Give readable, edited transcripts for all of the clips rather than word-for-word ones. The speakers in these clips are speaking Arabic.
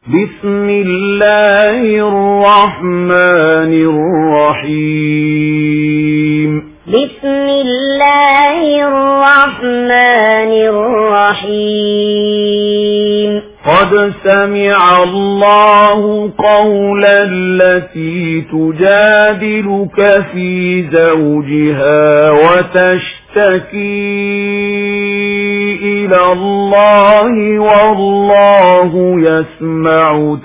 بسم الله الرحمن الرحيم بسم الله الرحمن الرحيم قد سمع الله قول التي تجادلك في زوجها وتشتكي إلى الله والله يسمع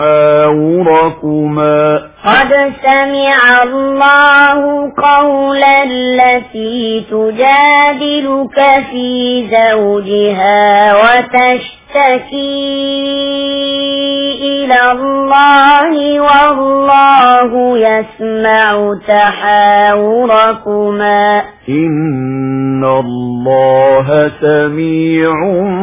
تحاوركما قد سمع الله قول التي تجادلك في زوجها وتشتكي إلى الله والله يسمع تحاوركما إن الله سميع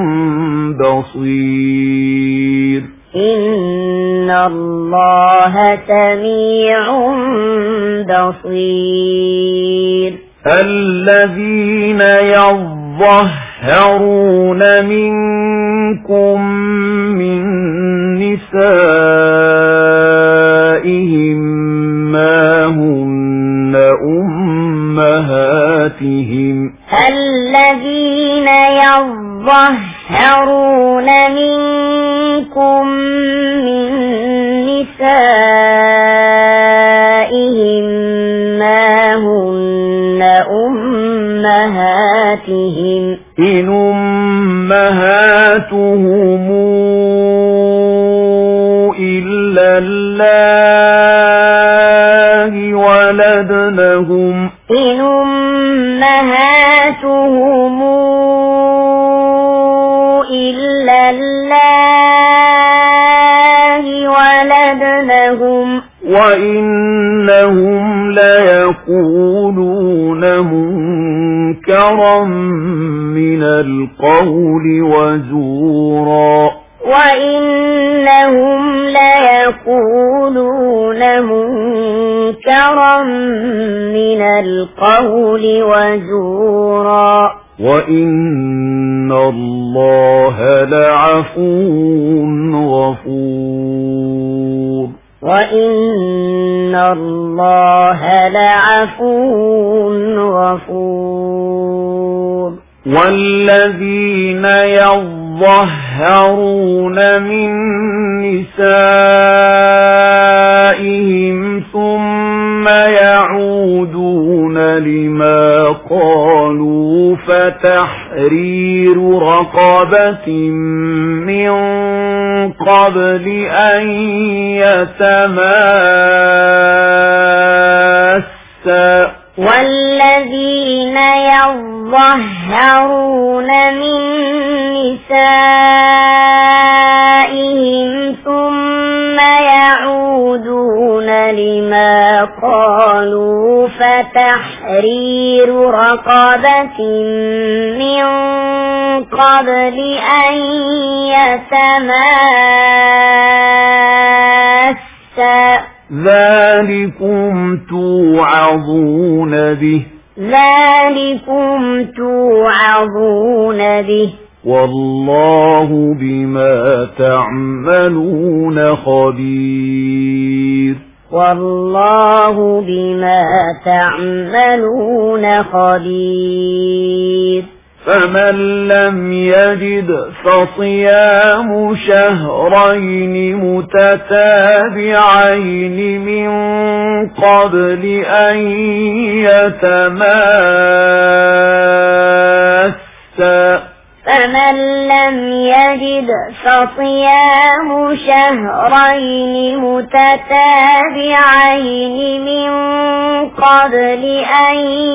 بصير إن الله سميع بصير الذين يظهرون منكم من نسائهم ما هن أمهاتهم الذين يظهرون منكم من نسائهم ما هن أمهاتهم إن أمهاتهم إلا الله ولدنهم إن أمهاتهم إلا الله ولدنهم وإنهم ليقولون منكرا من القول وزورا وإنهم ليقولون منكرا من القول وزورا وإن الله لعفو غفور وإن الله لعفو غفور والذين يظهرون من نسائهم ثم يعودون لما قالوا فتحرير رقبة من قبل أن يتماسا والذين يظهرون من نسائهم ثم يعودون لما قالوا فتحرير رقبة من قبل أن يتماسا ذلكم توعظون به والله بما تعملون خبير والله بما تعملون خبير فمن لم يجد فصيام شهرين متتابعين من قبل أن يتماسا فمن لم يجد فصيام شهرين متتابعين من قبل أن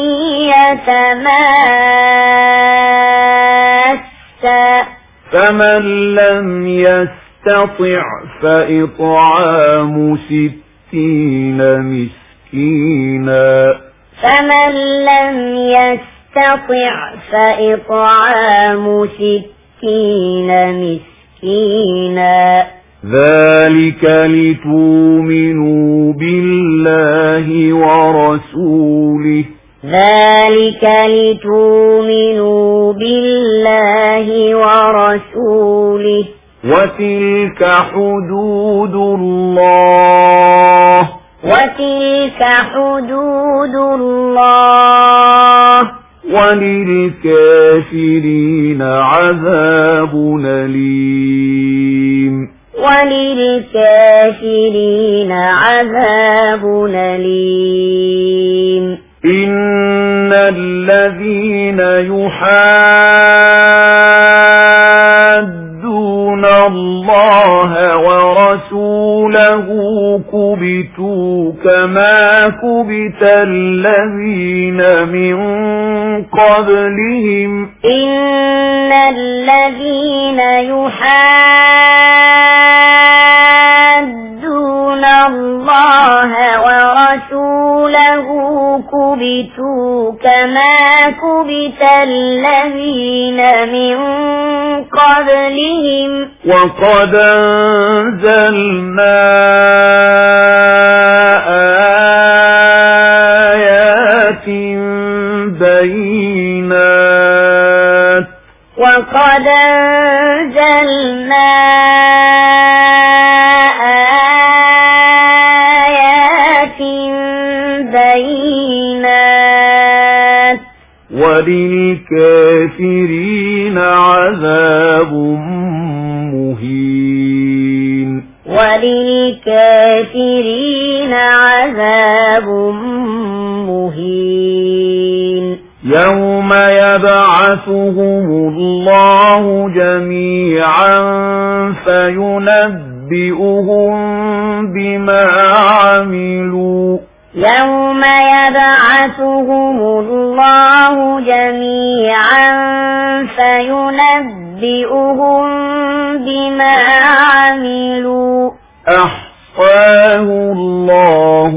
يتماسا فمن لم يستطع فإطعام 60 مسكينا فمن لم يستطع فإطعام 60 مسكينا ذلك لتؤمنوا بالله ورسوله ذلك لتؤمنوا بالله ورسوله وتلك حدود الله وتلك حدود الله وللكافرين عذاب أليم وللكافرين عذاب أليم إن الذين يحادون الله ورسوله كبتوا كما كبت الذين من قبلهم إن الذين يحادون الله ورسوله كبتوا كما كبت الذين من قبلهم وقد أنزلنا آيات بينات وقد أنزلنا آيات بينات وللكافرين عذاب مهين وللكافرين عذاب مهين يوم يبعثهم الله جميعا فينبئهم بما عملوا يوم يبعثهم الله جميعا فينبئهم بما عملوا أحصاه الله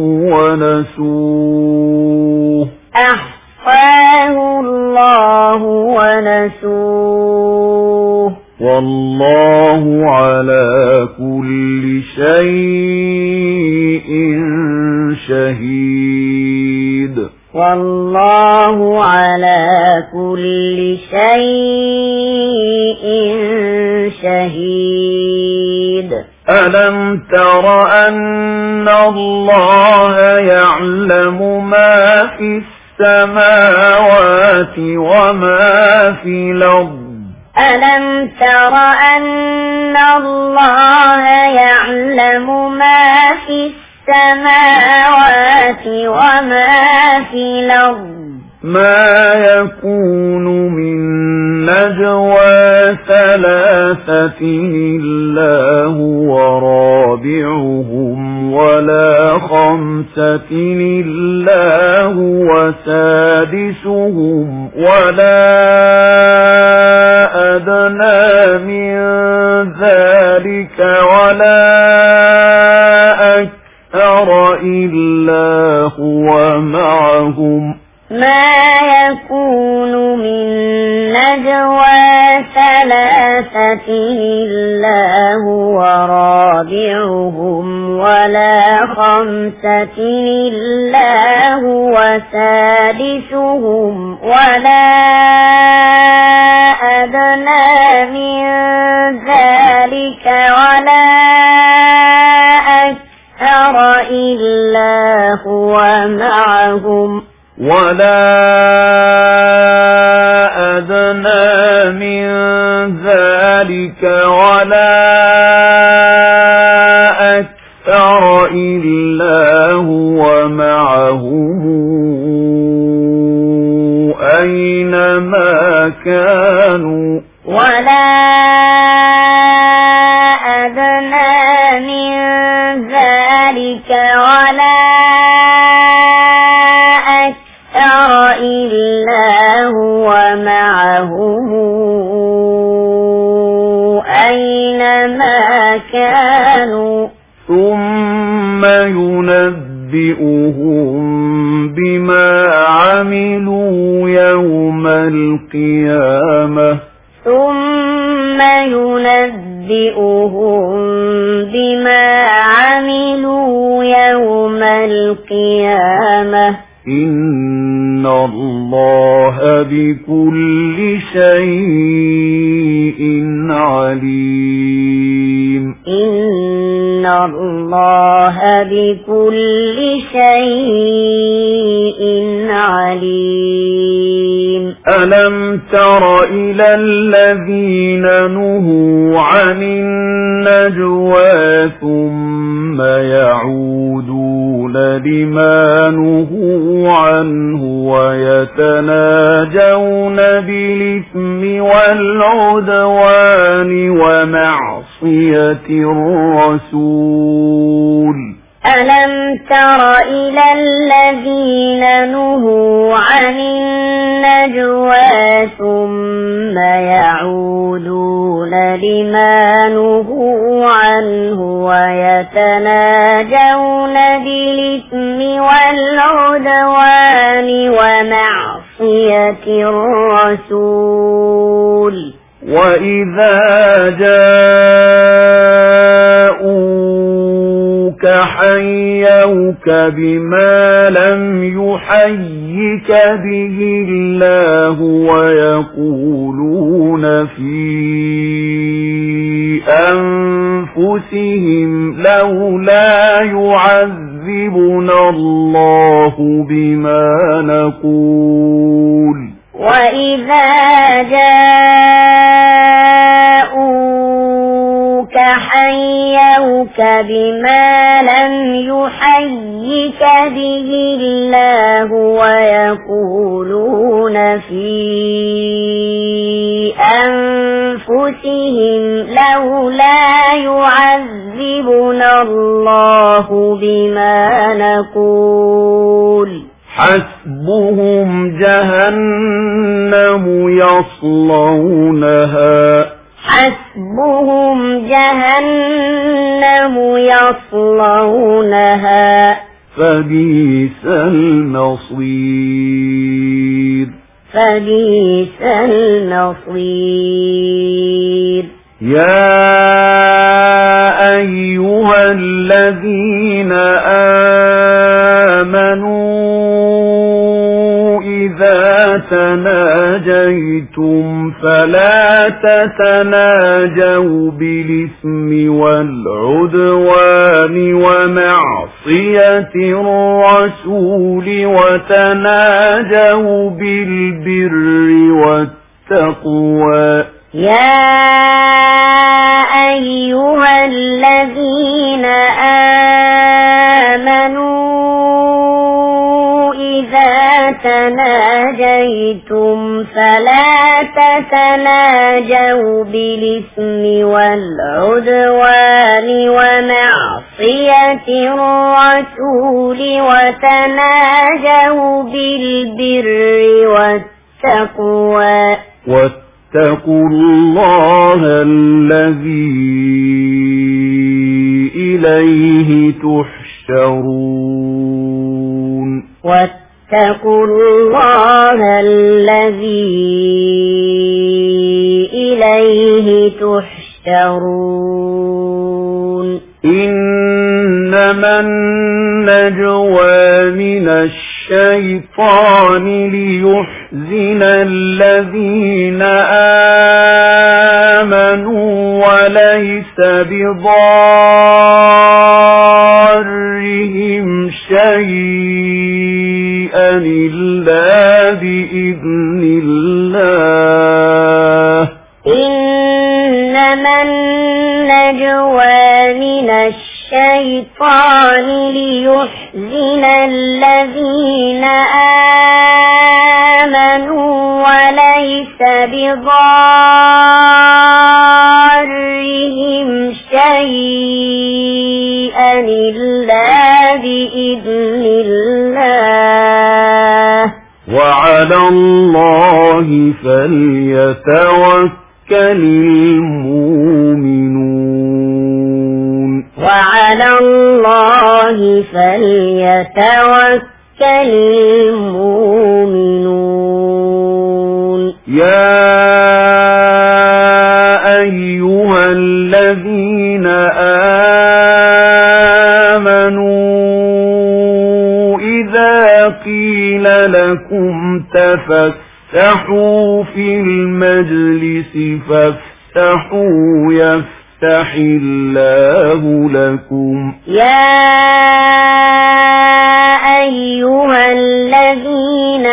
ونسوه أحصاه الله ونسوه والله على كل شيء شهيد والله على كل شيء شهيد ألم تر أن الله يعلم ما في السماوات وما في الأرض ألم تر أن الله يعلم ما في السماوات وما في الأرض ما يكون من نجوى ثلاثة إلا هو رابعهم ولا خمسة إلا هو سادسهم ولا أدنى من ذلك ولا أكثر إلا هو معهم ما يكون من نجوى ثلاثة إلا هو رابعهم ولا خمسة إلا هو سادسهم ولا أدنى من ذلك ولا أكثر إلا هو معهم ولا أدنى من ذلك ولا أكثر إلا هو معهم أينما كانوا ولا أدنى من ذلك ولا أكثر إلا هو معهم أينما كانوا ثم ينبئهم بما عملوا يوم القيامة ثم ينبئهم بما عملوا يوم القيامة إن الله بكل شيء عليم إن الله بكل شيء عليم ألم تر إلى الذين نهوا عن النجوى ثم يعودون لما نهوا عنه ويتناجون بالإثم والعدوان ومعصية الرسول ألم تر إلى الذين نهوا عن النجوى ثم يعودون لما نهوا عنه ويتناجون بالإثم والعدوان ومعصية الرسول وإذا جاءوك حيوك بما لم يحيك به الله ويقولون في أنفسهم لولا يعذبنا الله بما نقول وإذا جاءوك حيوك بما لم يحيك به الله ويقولون في أنفسهم لولا يعذبنا الله بما نقول حسبهم جهنم يصلونها فبئس المصير يا أيها الذين آمنوا إذا تناجيتم فلا تتناجوا بالإثم والعدوان ومعصية الرسول وتناجوا بالبر والتقوى يا أيها الذين آمنوا إذا تناجيتم فلا تتناجوا بالإثم والعدوان ومعصية الرسول وتناجوا بالبر والتقوى واتقوا الله الذي إليه تحشرون واتقوا الله الذي إليه تحشرون إنما النجوى من الشيطان ليحزن الذين آمنوا وليس بضارهم شيئا إلا بإذن الله إنما النجوى من الشيطان ليحزن الذين آمنوا وليس بضارهم شيئا إلا بإذن الله وعلى الله فليتوكل المؤمنون وعلى الله فليتوكل المؤمنون يا أيها الذين آمنوا إذا قيل لكم تفسحوا في المجلس فافسحوا يفسح يفتح الله لكم يا أيها الذين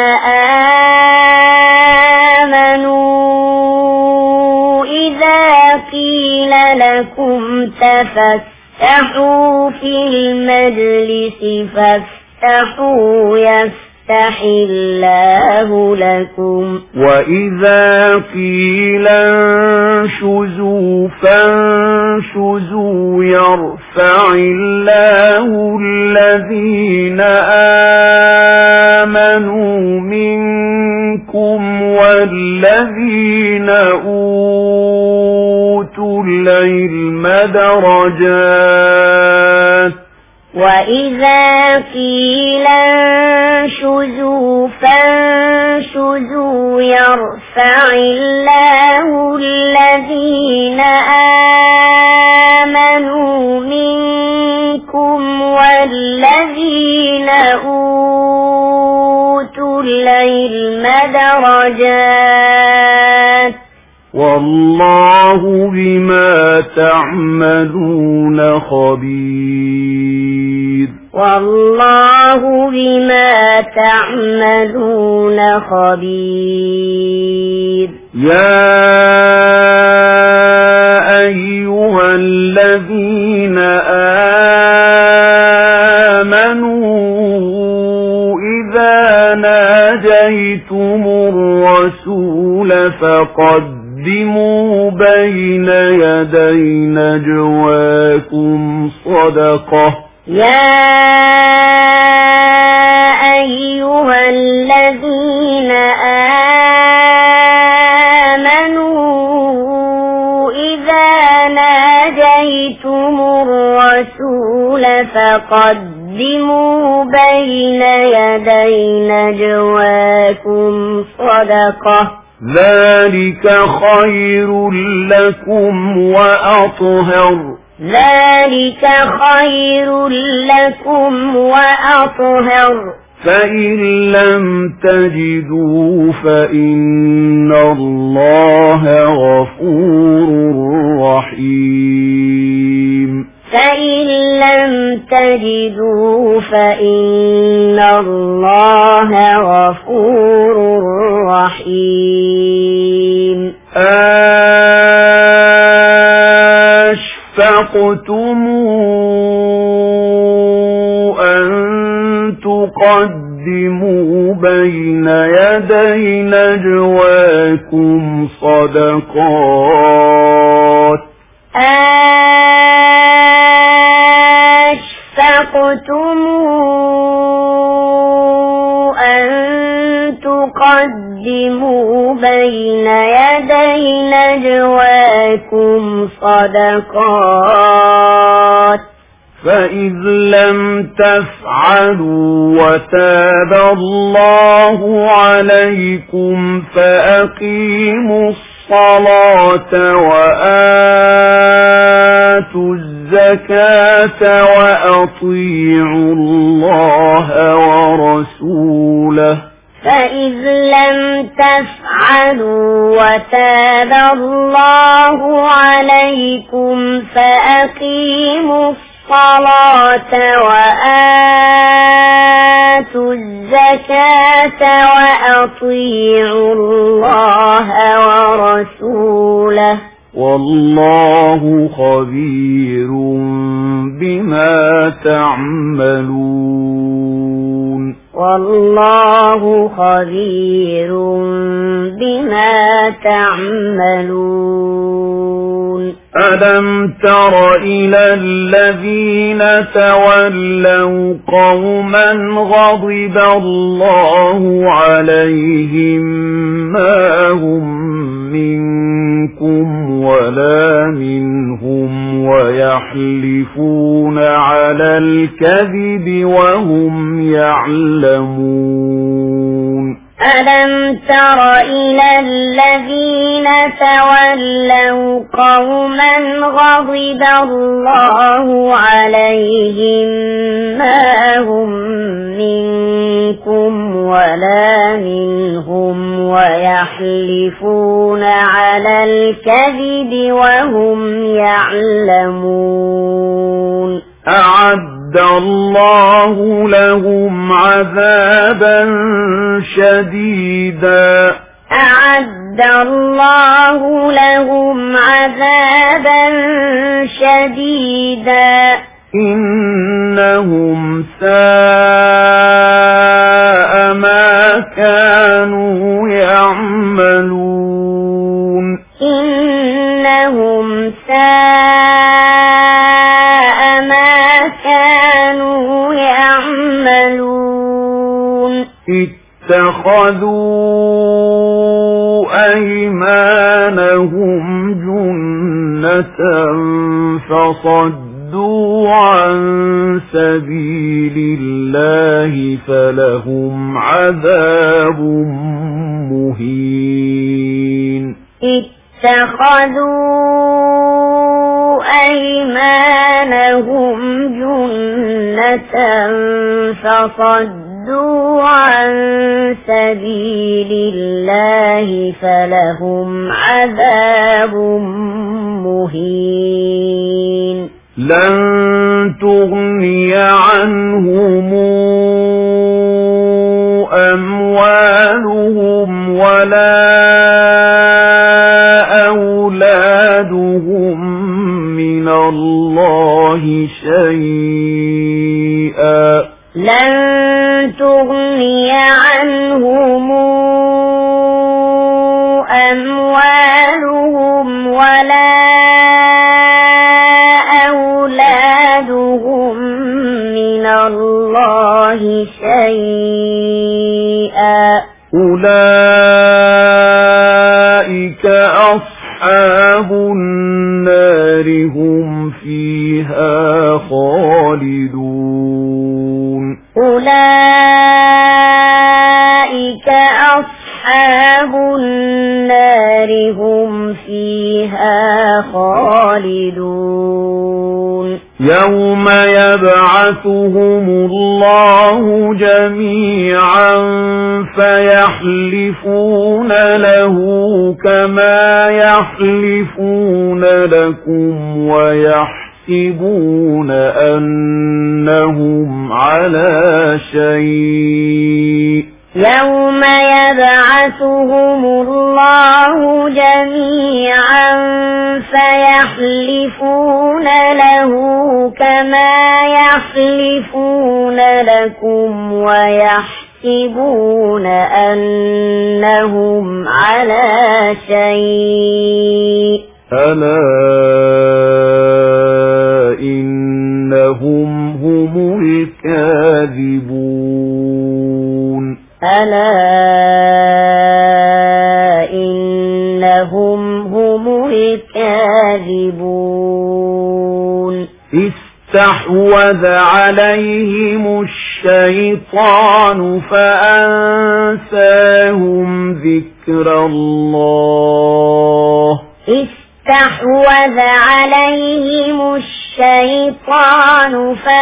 آمنوا إذا قيل لكم تفسحوا في المجلس فافسحوا يفسح الله لكم وإذا قيل انشزوا فانشزوا يرفع الله الذين آمنوا منكم والذين أوتوا العلم درجات وإذا قيل انشزوا فانشزوا يرفع الله الذين آمنوا منكم والذين أوتوا العلم درجات والله بما تعملون خبير والله بما تعملون خبير يا أيها الذين آمنوا إذا ناجيتم الرسول فقدموا بين يدي نجواكم صدقة يا أيها الذين آمنوا إذا ناجيتم الرسول فقدموا بين يدي نجواكم صدقة ذلك خير لكم وأطهر ذلك خير لكم وأطهر فإن لم تجدوا فإن الله غفور رحيم فإن لم تجدوا فإن الله غفور رحيم أشفقتم أن تقدموا بين يدي نجواكم صدقات أشفقتم أن تقدموا بين يدي نجواكم صدقات فإذ لم تفعلوا وتاب الله عليكم فأقيموا الصلاة وآتوا الزكاة وأطيعوا الله ورسوله فإذ لم تفعلوا وتاب الله عليكم فأقيموا الصلاة وآتوا الزكاة وأطيعوا الله ورسوله والله خبير بما تعملون والله خبير بما تعملون ألم تر إلى الذين تولوا قوما غضب الله عليهم ما هم منكم ولا منهم ويحلفون على الكذب وهم يعلمون ألم تر إلى الذين تولوا قوما غضب الله عليهم ما هم منكم ولا منهم ويحلفون يحلفون على الكذب وهم يعلمون أعد الله لهم عذابا شديدا أعد الله لهم عذابا شديدا إنهم ساء ما كانوا يعملون إنهم ساء ما كانوا يعملون اتخذوا أيمانهم جنة فصدوا عن سبيل الله فلهم عذاب مهين اتخذوا أيمانهم جنة فصدوا عن سبيل الله فلهم عذاب مهين لن تغني عنهم أموالهم ولا أولادهم من الله شيئا لن تغني عنهم أموالهم ولا أولادهم من الله شيئا أولئك أصحاب النار هم فيها خالدون أولئك أصحاب النار هم فيها خالدون يوم يبعثهم الله جميعا فيحلفون له كما يحلفون لكم ويحسبون أنهم على شيء يوم يبعثهم الله جميعا فيحلفون له كما يحلفون لكم ويحسبون أنهم على شيء ألا إنهم هم الكاذبون ألا إنهم هم الكاذبون استحوذ عليهم الشيطان فأنساهم ذكر الله استحوذ عليهم الشيطان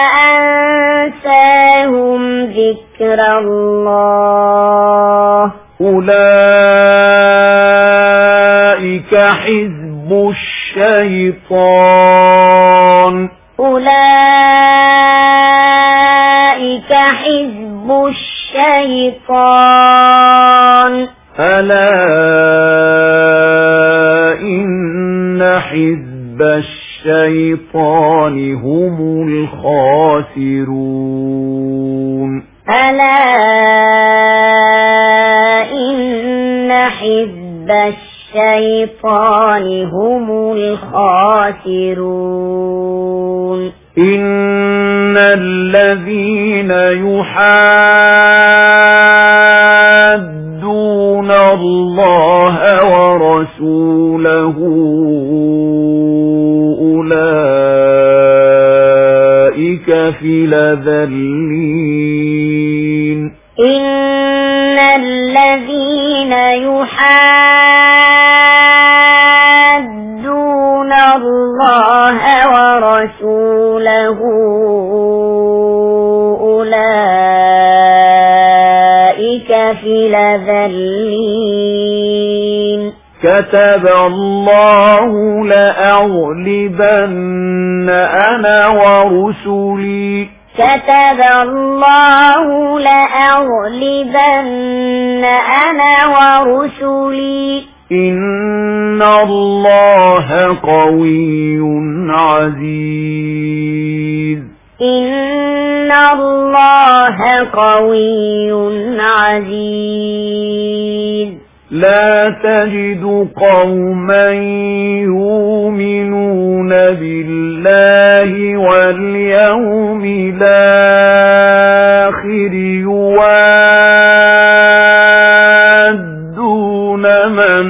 فأنساهم ذكر الله أولئك حزب الشيطان أولئك حزب الشيطان ألا إن حزب الشيطان هم الخاسرون ألا إن حزب الشيطان هم الخاسرون إن الذين يحادون الله ورسوله أولئك في الأذلين إن الذين يحادون الله ورسوله أولئك في الأذلين كتب الله لأغلبن أنا ورسلي كتب الله لأغلبن أنا ورسلي إن الله قوي عزيز إن الله قوي عزيز لا تجد قوما يؤمنون بالله واليوم الآخر يوادون من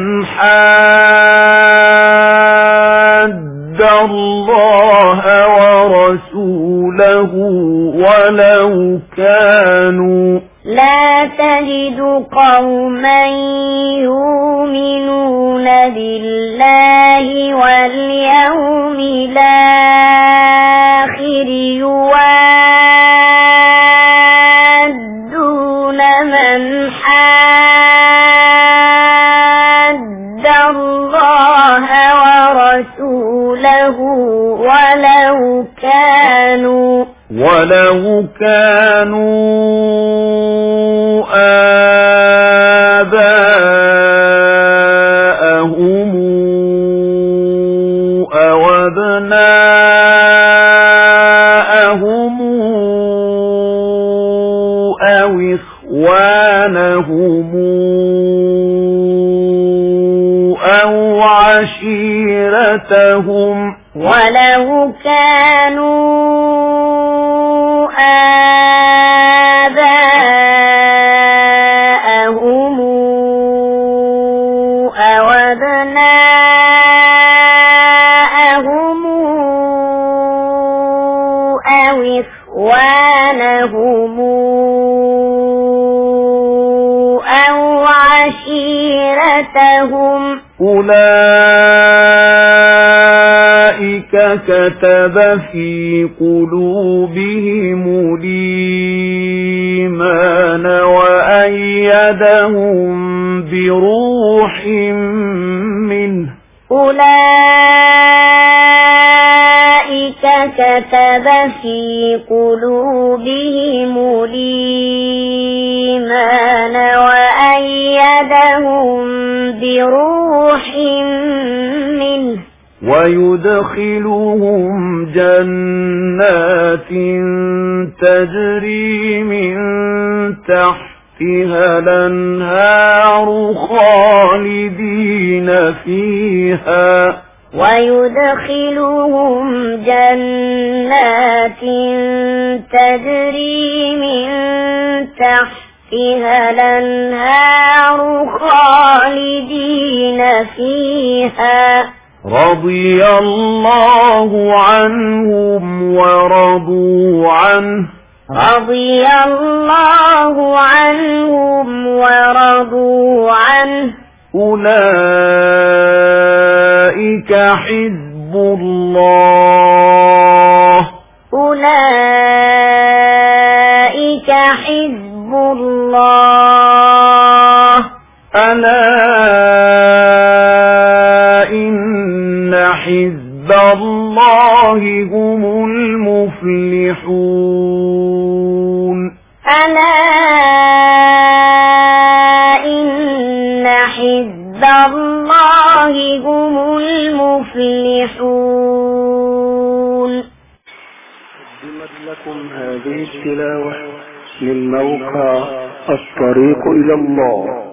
حاد الله ورسوله لا تجد قوما يؤمنون بالله واليوم الآخر يوادون من حاد الله ورسوله ولو كانوا آباءهم أو أبناءهم أو إخوانهم أو عشيرتهم ولو كانوا آباءهم أو أبناءهم أو إخوانهم أو عشيرتهم أولئك كتب في قلوبهم الإيمان وأيدهم بروح منه أولئك كتب في قلوبهم الإيمان وأيدهم بروح منه ويدخلهم جنات تجري من تحتها الأنهار خالدين فيها ويدخلهم جنات تجري من تحتها الأنهار خالدين فيها رضي الله عنهم ورضوا عنه رضي الله عنهم ورضوا عنه أولئك حزب الله أولئك حزب الله ألا إن حزب الله هم المفلحون ألا إن حزب الله هم المفلحون. قدمت لكم هذه التلاوة من موقع الطريق إلى الله.